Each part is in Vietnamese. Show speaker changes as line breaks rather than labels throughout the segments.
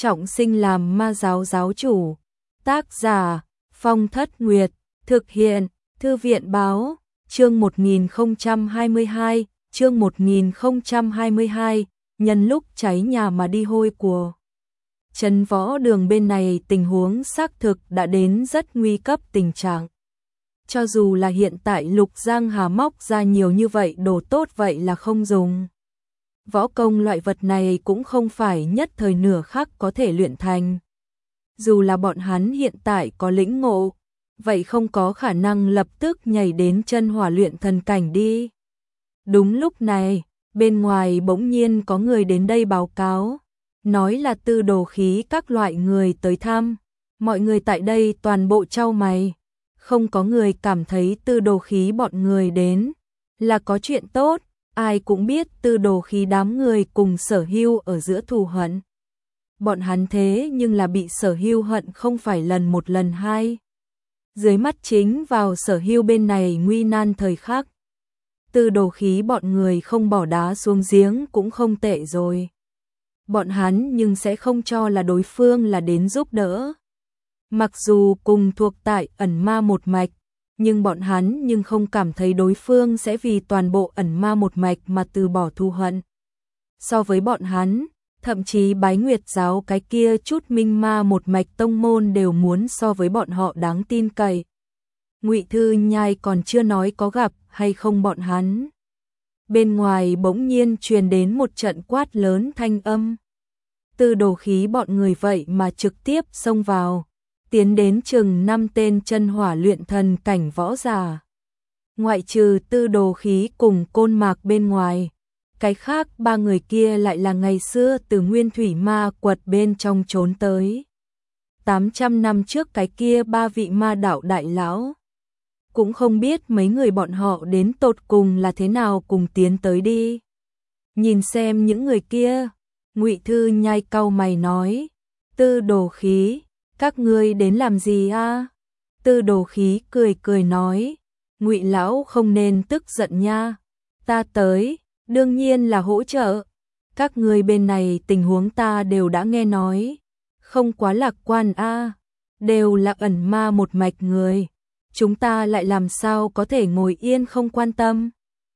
trọng sinh làm ma giáo giáo chủ. Tác giả Phong Thất Nguyệt, thực hiện Thư viện Báo. Chương 1022, chương 1022, nhân lúc cháy nhà mà đi hôi của. Trấn Võ Đường bên này tình huống xác thực đã đến rất nguy cấp tình trạng. Cho dù là hiện tại Lục Giang Hà móc ra nhiều như vậy đồ tốt vậy là không dùng. Võ công loại vật này cũng không phải nhất thời nửa khắc có thể luyện thành. Dù là bọn hắn hiện tại có lĩnh ngộ, vậy không có khả năng lập tức nhảy đến chân hỏa luyện thần cảnh đi. Đúng lúc này, bên ngoài bỗng nhiên có người đến đây báo cáo, nói là Tư Đồ Khí các loại người tới thăm. Mọi người tại đây toàn bộ chau mày, không có người cảm thấy Tư Đồ Khí bọn người đến là có chuyện tốt. Ai cũng biết Tư Đồ Khí đám người cùng Sở Hưu ở giữa thù hận. Bọn hắn thế nhưng là bị Sở Hưu hận không phải lần một lần hai. Dưới mắt chính vào Sở Hưu bên này nguy nan thời khắc. Tư Đồ Khí bọn người không bỏ đá xuống giếng cũng không tệ rồi. Bọn hắn nhưng sẽ không cho là đối phương là đến giúp đỡ. Mặc dù cùng thuộc tại ẩn ma một mạch, nhưng bọn hắn nhưng không cảm thấy đối phương sẽ vì toàn bộ ẩn ma một mạch mà từ bỏ thù hận. So với bọn hắn, thậm chí Bái Nguyệt giáo cái kia chút minh ma một mạch tông môn đều muốn so với bọn họ đáng tin cậy. Ngụy Thư Nhai còn chưa nói có gặp hay không bọn hắn. Bên ngoài bỗng nhiên truyền đến một trận quát lớn thanh âm. Tư Đồ Khí bọn người vậy mà trực tiếp xông vào, tiến đến chừng 5 tên chân hỏa luyện thần cảnh võ giả. Ngoại trừ Tư Đồ Khí cùng Côn Mạc bên ngoài, cái khác 3 người kia lại là ngày xưa từ Nguyên Thủy Ma Quật bên trong trốn tới. 800 năm trước cái kia 3 vị ma đạo đại lão. Cũng không biết mấy người bọn họ đến tột cùng là thế nào cùng tiến tới đi. Nhìn xem những người kia, Ngụy Thư Nhai cau mày nói, Tư Đồ Khí, các ngươi đến làm gì a? Tư Đồ Khí cười cười nói, Ngụy lão không nên tức giận nha, ta tới, đương nhiên là hỗ trợ. Các ngươi bên này tình huống ta đều đã nghe nói, không quá lạc quan a, đều là ẩn ma một mạch người, chúng ta lại làm sao có thể ngồi yên không quan tâm.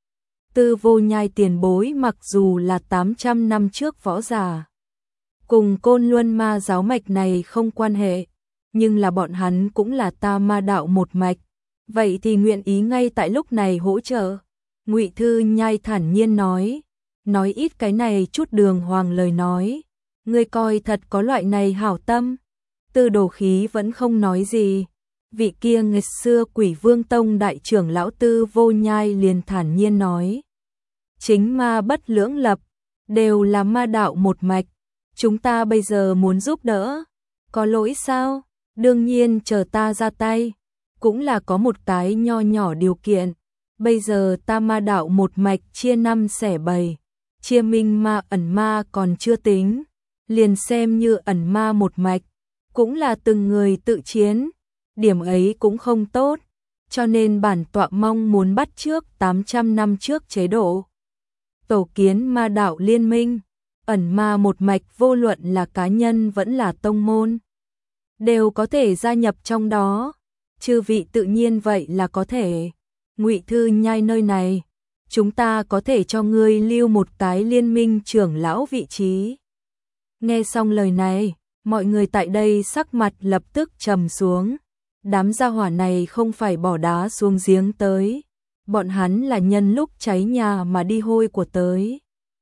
Tư Vô Nhai tiền bối mặc dù là 800 năm trước võ giả, cùng Côn Luân ma giáo mạch này không quan hệ, nhưng là bọn hắn cũng là ta ma đạo một mạch, vậy thì nguyện ý ngay tại lúc này hỗ trợ. Ngụy Thư Nhai thản nhiên nói ít cái này chút đường hoàng lời nói, ngươi coi thật có loại này hảo tâm. Tư Đồ Khí vẫn không nói gì, vị kia ngày xưa Quỷ Vương Tông đại trưởng lão Tư Vô Nhai liền thản nhiên nói, chính ma bất lưỡng lập, đều là ma đạo một mạch, chúng ta bây giờ muốn giúp đỡ, có lỗi sao? Đương nhiên chờ ta ra tay, cũng là có một cái nho nhỏ điều kiện. Bây giờ ta ma đạo một mạch chia 5 xẻ 7, chia minh ma ẩn ma còn chưa tính, liền xem như ẩn ma một mạch, cũng là từng người tự chiến, điểm ấy cũng không tốt, cho nên bản tọa mong muốn bắt chước 800 năm trước chế độ. Tổ kiến ma đạo liên minh, ẩn ma một mạch vô luận là cá nhân vẫn là tông môn, đều có thể gia nhập trong đó, chư vị tự nhiên vậy là có thể. Ngụy Thư Nhai nơi này, chúng ta có thể cho ngươi lưu một cái liên minh trưởng lão vị trí. Nghe xong lời này, mọi người tại đây sắc mặt lập tức trầm xuống. Đám gia hỏa này không phải bỏ đá xuống giếng tới, bọn hắn là nhân lúc cháy nhà mà đi hôi của tới.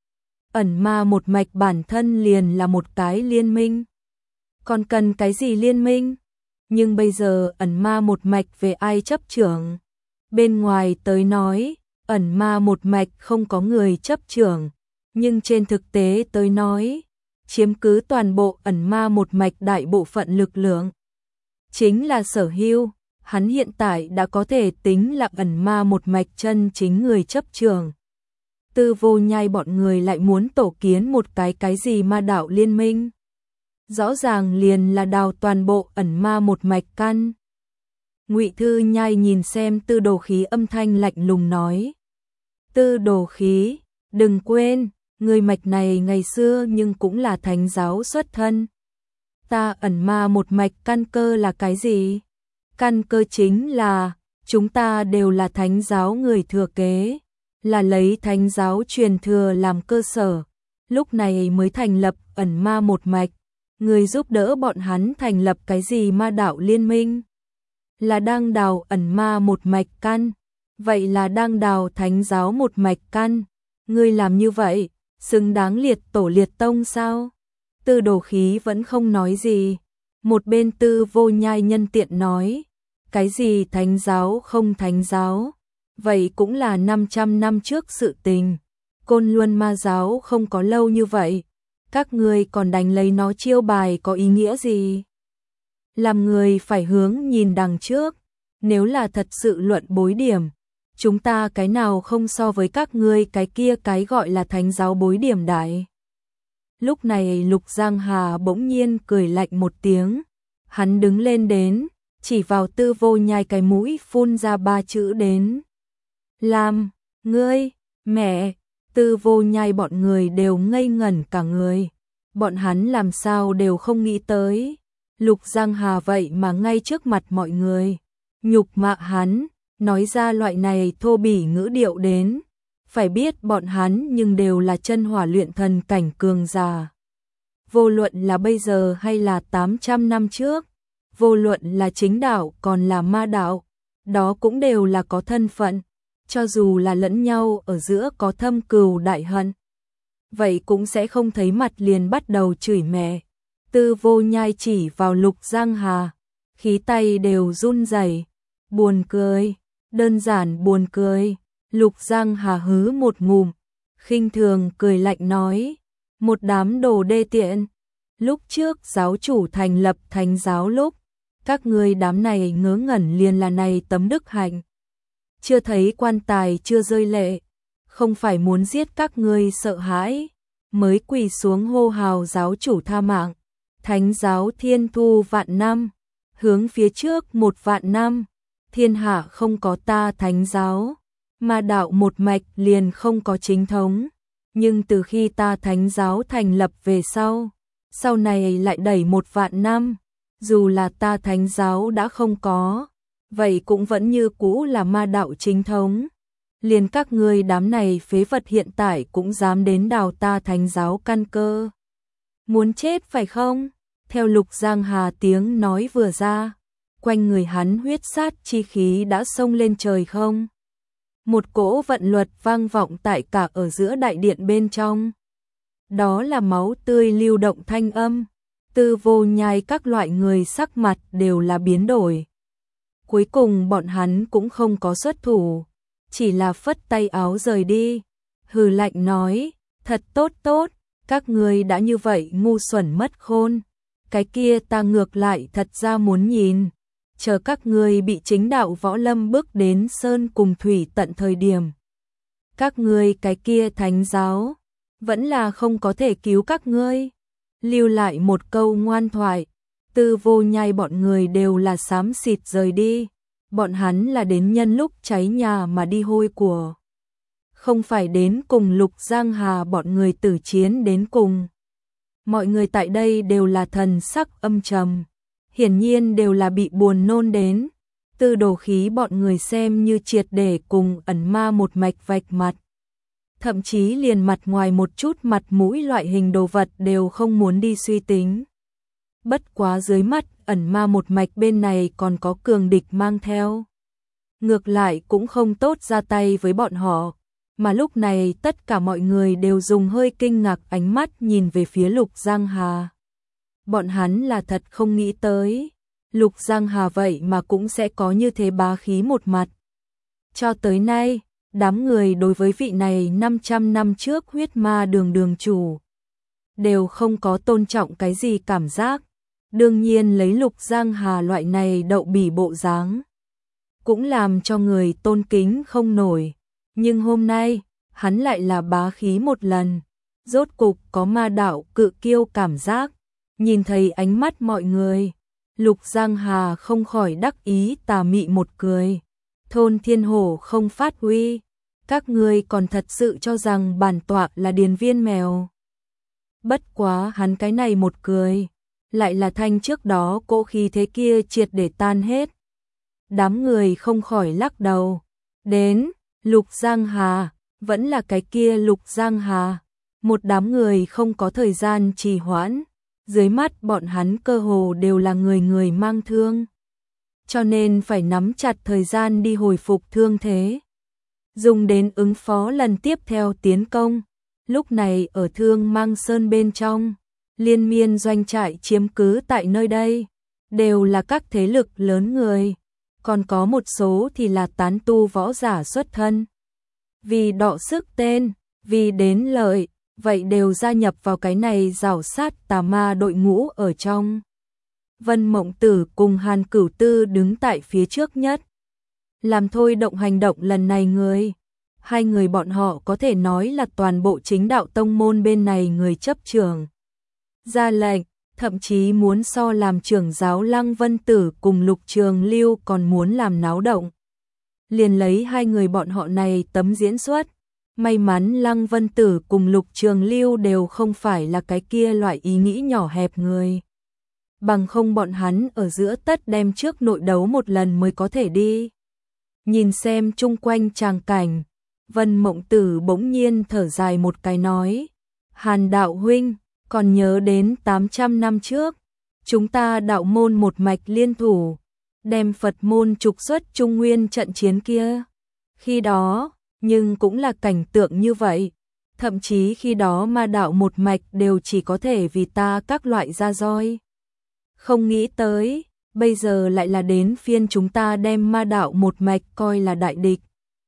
Ẩn ma một mạch bản thân liền là một cái liên minh, còn cần cái gì liên minh? Nhưng bây giờ ẩn ma một mạch về ai chấp trưởng? Bên ngoài tới nói, ẩn ma một mạch không có người chấp trưởng, nhưng trên thực tế tới nói, chiếm cứ toàn bộ ẩn ma một mạch đại bộ phận lực lượng. Chính là Sở Hưu, hắn hiện tại đã có thể tính là ẩn ma một mạch chân chính người chấp trưởng. Tư Vô Nhai bọn người lại muốn tổ kiến một cái gì ma đạo liên minh. Rõ ràng liền là đào toàn bộ ẩn ma một mạch căn. Ngụy Thư Nhai nhìn xem Tư Đồ Khí âm thanh lạnh lùng nói. Tư Đồ Khí, đừng quên, người mạch này ngày xưa nhưng cũng là thánh giáo xuất thân, Ta ẩn ma một mạch căn cơ là cái gì? Căn cơ chính là chúng ta đều là thánh giáo người thừa kế, là lấy thánh giáo truyền thừa làm cơ sở, lúc này mới thành lập ẩn ma một mạch. Người giúp đỡ bọn hắn thành lập cái gì ma đạo liên minh? Là đang đào ẩn ma một mạch căn, vậy là đang đào thánh giáo một mạch căn. Ngươi làm như vậy, xứng đáng liệt tổ liệt tông sao? Tư Đồ Khí vẫn không nói gì. Một bên Tư Vô Nhai nhân tiện nói, cái gì thánh giáo không thánh giáo, vậy cũng là 500 năm trước sự tình. Côn Luân ma giáo không có lâu như vậy, các ngươi còn đánh lấy nó chiêu bài có ý nghĩa gì? Làm người phải hướng nhìn đằng trước, nếu là thật sự luận bối điểm, chúng ta cái nào không so với các ngươi cái kia cái gọi là thánh giáo bối điểm đại. Lúc này Lục Giang Hà bỗng nhiên cười lạnh một tiếng, hắn đứng lên đến, chỉ vào Tư Vô Nhai cái mũi phun ra 3 chữ đến. Làm, ngươi, mẹ, Tư Vô Nhai bọn người đều ngây ngẩn cả người. Bọn hắn làm sao đều không nghĩ tới. Lục Giang Hà vậy mà ngay trước mặt mọi người, nhục mạ hắn, nói ra loại này thô bỉ ngữ điệu đến. Phải biết bọn hắn nhưng đều là chân hỏa luyện thần cảnh cường giả. Vô luận là bây giờ hay là 800 năm trước, vô luận là chính đạo còn là ma đạo, đó cũng đều là có thân phận, cho dù là lẫn nhau ở giữa có thâm cừu đại hận, vậy cũng sẽ không thấy mặt liền bắt đầu chửi mẹ. Tư Vô Nhai chỉ vào Lục Giang Hà, khí tay đều run rẩy, buồn cười, đơn giản buồn cười. Lục Giang Hà hứ một ngụm, khinh thường cười lạnh nói, một đám đồ đê tiện. Lúc trước giáo chủ thành lập thánh giáo lúc, các ngươi đám này ngớ ngẩn liền là này tấm đức hạnh. Chưa thấy quan tài chưa rơi lệ, không phải muốn giết các ngươi sợ hãi, mới quỳ xuống hô hào giáo chủ tha mạng. Thánh giáo thiên thu vạn năm, hướng phía trước 1 vạn năm, thiên hạ không có ta thánh giáo. Ma đạo một mạch liền không có chính thống, nhưng từ khi ta thánh giáo thành lập về sau này lại đẩy 1 vạn năm, dù là ta thánh giáo đã không có, vậy cũng vẫn như cũ là ma đạo chính thống. Liền các ngươi đám này phế vật hiện tại cũng dám đến đào ta thánh giáo căn cơ. Muốn chết phải không? Theo Lục Giang Hà tiếng nói vừa ra, quanh người hắn huyết sát chi khí đã xông lên trời không. Một cỗ vận luật vang vọng tại cả ở giữa đại điện bên trong. Đó là máu tươi lưu động thanh âm. Tư Vô Nhai các loại người sắc mặt đều là biến đổi. Cuối cùng bọn hắn cũng không có xuất thủ, chỉ là phất tay áo rời đi. Hừ lạnh nói, thật tốt, các ngươi đã như vậy ngu xuẩn mất khôn. Cái kia ta ngược lại thật ra muốn nhìn. Chờ các ngươi bị chính đạo võ lâm bước đến sơn cùng thủy tận thời điểm. Các ngươi cái kia thánh giáo, vẫn là không có thể cứu các ngươi. Lưu lại một câu ngoan thoại, Tư Vô Nhai bọn người đều là xám xịt rời đi. Bọn hắn là đến nhân lúc cháy nhà mà đi hôi của. Không phải đến cùng Lục Giang Hà bọn người tử chiến đến cùng. Mọi người tại đây đều là thần sắc âm trầm. Hiển nhiên đều là bị buồn nôn đến. Tư Đồ Khí bọn người xem như triệt để cùng ẩn ma một mạch vạch mặt. Thậm chí liền mặt ngoài một chút mặt mũi loại hình đồ vật đều không muốn đi suy tính. Bất quá dưới mắt ẩn ma một mạch bên này còn có cường địch mang theo. Ngược lại cũng không tốt ra tay với bọn họ. Mà lúc này tất cả mọi người đều dùng hơi kinh ngạc ánh mắt nhìn về phía Lục Giang Hà. Bọn hắn là thật không nghĩ tới, Lục Giang Hà vậy mà cũng sẽ có như thế bá khí một mặt. Cho tới nay, đám người đối với vị này 500 năm trước huyết ma đường chủ đều không có tôn trọng cái gì cảm giác. Đương nhiên lấy Lục Giang Hà loại này đậu bỉ bộ dáng, cũng làm cho người tôn kính không nổi. Nhưng hôm nay, hắn lại là bá khí một lần, rốt cục có ma đạo cự kiêu cảm giác. Nhìn thấy ánh mắt mọi người, Lục Giang Hà không khỏi đắc ý tà mị một cười. Thôn Thiên Hổ không phát huy, các ngươi còn thật sự cho rằng bản tọa là điền viên mèo. Bất quá hắn cái này một cười, lại là thanh trước đó cỗ khí thế kia triệt để tan hết. Đám người không khỏi lắc đầu. Đến, Lục Giang Hà, vẫn là cái kia Lục Giang Hà. Một đám người không có thời gian trì hoãn, dưới mắt bọn hắn cơ hồ đều là người người mang thương. Cho nên phải nắm chặt thời gian đi hồi phục thương thế, dùng đến ứng phó lần tiếp theo tiến công. Lúc này ở Thương Mang Sơn bên trong, liên miên doanh trại chiếm cứ tại nơi đây, đều là các thế lực lớn người, còn có một số thì là tán tu võ giả xuất thân. Vì đọ sức tên, vì đến lợi, vậy đều gia nhập vào cái này rào sát tà ma đội ngũ ở trong. Vân Mộng Tử cùng Hàn Cửu Tư đứng tại phía trước nhất, làm thôi động hành động lần này người. Hai người bọn họ có thể nói là toàn bộ chính đạo tông môn bên này người chấp trưởng. Ra lệnh, thậm chí muốn so làm trưởng giáo Lăng Vân Tử cùng Lục Trường Lưu còn muốn làm náo động. Liền lấy hai người bọn họ này tấm diễn xuất. May mắn Lăng Vân Tử cùng Lục Trường Lưu đều không phải là cái kia loại ý nghĩ nhỏ hẹp người. Bằng không bọn hắn ở giữa tất đem trước nội đấu một lần mới có thể đi. Nhìn xem chung quanh tràng cảnh, Vân Mộng Tử bỗng nhiên thở dài một cái nói. Hàn đạo huynh, còn nhớ đến 800 năm trước, chúng ta đạo môn một mạch liên thủ, đem Phật môn trục xuất Trung Nguyên trận chiến kia. Khi đó, nhưng cũng là cảnh tượng như vậy, thậm chí khi đó ma đạo một mạch đều chỉ có thể vì ta các loại ra roi. Không nghĩ tới, bây giờ lại là đến phiên chúng ta đem ma đạo một mạch coi là đại địch.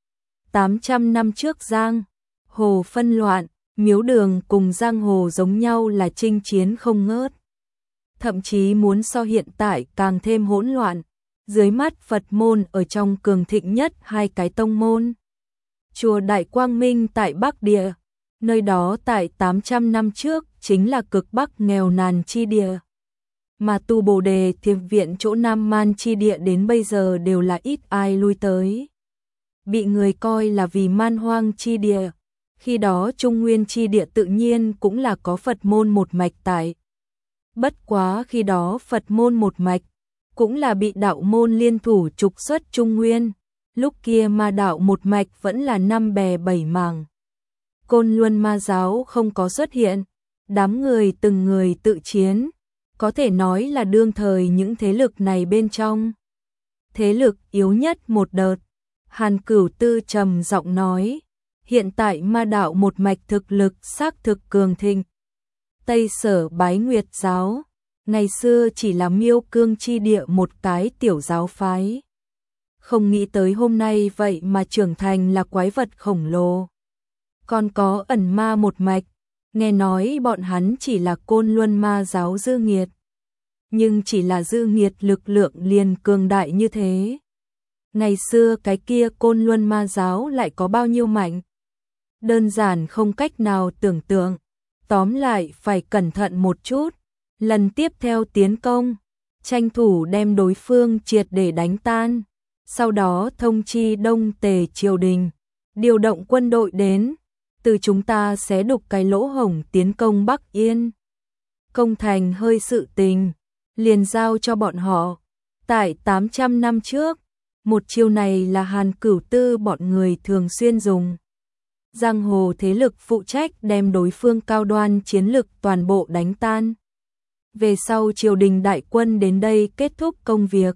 800 năm trước Giang Hồ phân loạn, Miếu Đường cùng Giang Hồ giống nhau là chinh chiến không ngớt. Thậm chí muốn so hiện tại càng thêm hỗn loạn, dưới mắt Phật môn ở trong cường thịnh nhất hai cái tông môn. Chùa Đại Quang Minh tại Bắc Địa, nơi đó tại 800 năm trước chính là cực Bắc nghèo nàn chi địa. Mà Tu Bồ Đề Thiệp Viện chỗ Nam Man chi địa đến bây giờ đều là ít ai lui tới. Bị người coi là vì man hoang chi địa. Khi đó Trung Nguyên chi địa tự nhiên cũng là có Phật môn một mạch tại. Bất quá khi đó Phật môn một mạch cũng là bị đạo môn liên thủ trục xuất Trung Nguyên. Lúc kia ma đạo một mạch vẫn là năm bè bảy mảng. Côn Luân ma giáo không có xuất hiện, đám người từng người tự chiến, có thể nói là đương thời những thế lực này bên trong. Thế lực yếu nhất một đợt, Hàn Cửu Tư trầm giọng nói, hiện tại ma đạo một mạch thực lực xác thực cường thịnh. Tây Sở Bái Nguyệt giáo, ngày xưa chỉ là Miêu Cương chi địa một cái tiểu giáo phái. Không nghĩ tới hôm nay vậy mà trưởng thành là quái vật khổng lồ. Còn có ẩn ma một mạch, nghe nói bọn hắn chỉ là Côn Luân ma giáo dư nghiệt. Nhưng chỉ là dư nghiệt lực lượng liền cường đại như thế. Ngày xưa cái kia Côn Luân ma giáo lại có bao nhiêu mạnh? Đơn giản không cách nào tưởng tượng. Tóm lại phải cẩn thận một chút. Lần tiếp theo tiến công, tranh thủ đem đối phương triệt để đánh tan. Sau đó thông chi Đông Tề triều đình, điều động quân đội đến, từ chúng ta sẽ đục cái lỗ hổng tiến công Bắc Yên. Công thành hơi sự tình, liền giao cho bọn họ. Tại 800 năm trước, một chiêu này là Hàn Cửu Tư bọn người thường xuyên dùng. Giang hồ thế lực phụ trách đem đối phương cao đoan chiến lực toàn bộ đánh tan. Về sau triều đình đại quân đến đây kết thúc công việc.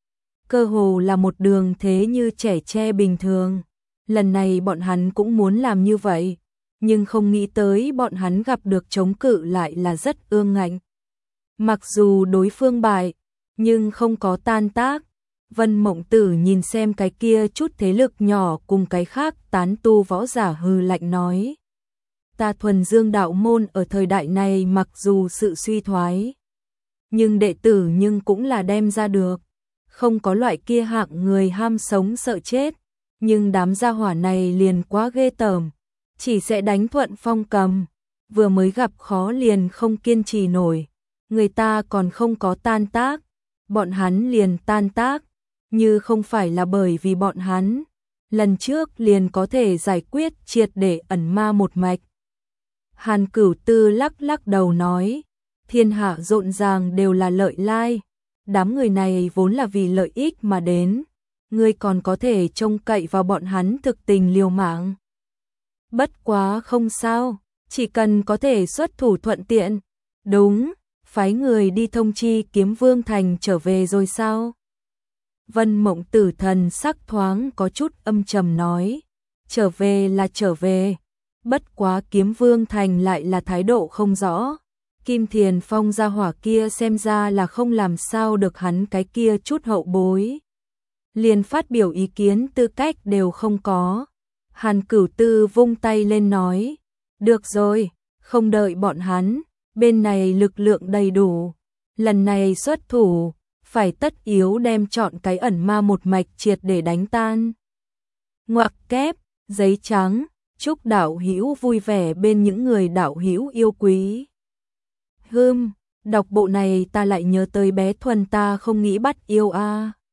Cơ hồ là một đường thế như trẻ tre bình thường. Lần này bọn hắn cũng muốn làm như vậy, nhưng không nghĩ tới bọn hắn gặp được chống cự lại là rất ương ngạnh. Mặc dù đối phương bại, nhưng không có tan tác. Vân Mộng Tử nhìn xem cái kia chút thế lực nhỏ cùng cái khác tán tu võ giả hừ lạnh nói. Ta Thuần Dương đạo môn ở thời đại này mặc dù sự suy thoái, nhưng đệ tử nhưng cũng là đem ra được. Không có loại kia hạng người ham sống sợ chết, nhưng đám gia hỏa này liền quá ghê tởm, chỉ sẽ đánh thuận phong cầm, vừa mới gặp khó liền không kiên trì nổi, người ta còn không có tan tác, bọn hắn liền tan tác, như không phải là bởi vì bọn hắn lần trước liền có thể giải quyết triệt để ẩn ma một mạch. Hàn Cửu Tư lắc lắc đầu nói, thiên hạ rộn ràng đều là lợi lai, đám người này vốn là vì lợi ích mà đến, ngươi còn có thể trông cậy vào bọn hắn thực tình liều mạng. Bất quá không sao, chỉ cần có thể xuất thủ thuận tiện. Đúng, phái người đi thông chi Kiếm Vương Thành trở về rồi sao? Vân Mộng Tử thần sắc thoáng có chút âm trầm nói, trở về là trở về, bất quá Kiếm Vương Thành lại là thái độ không rõ. Kim Thiền Phong gia hỏa kia xem ra là không làm sao được hắn cái kia chút hậu bối. Liền phát biểu ý kiến tư cách đều không có. Hàn Cửu Tư vung tay lên nói, được rồi, không đợi bọn hắn, bên này lực lượng đầy đủ, lần này xuất thủ, phải tất yếu đem chọn cái ẩn ma một mạch triệt để đánh tan. Ngoặc kép, giấy trắng, chúc đạo hữu vui vẻ bên những người đạo hữu yêu quý. Đọc bộ này ta lại nhớ tới bé Thuần ta không nghĩ bắt yêu a.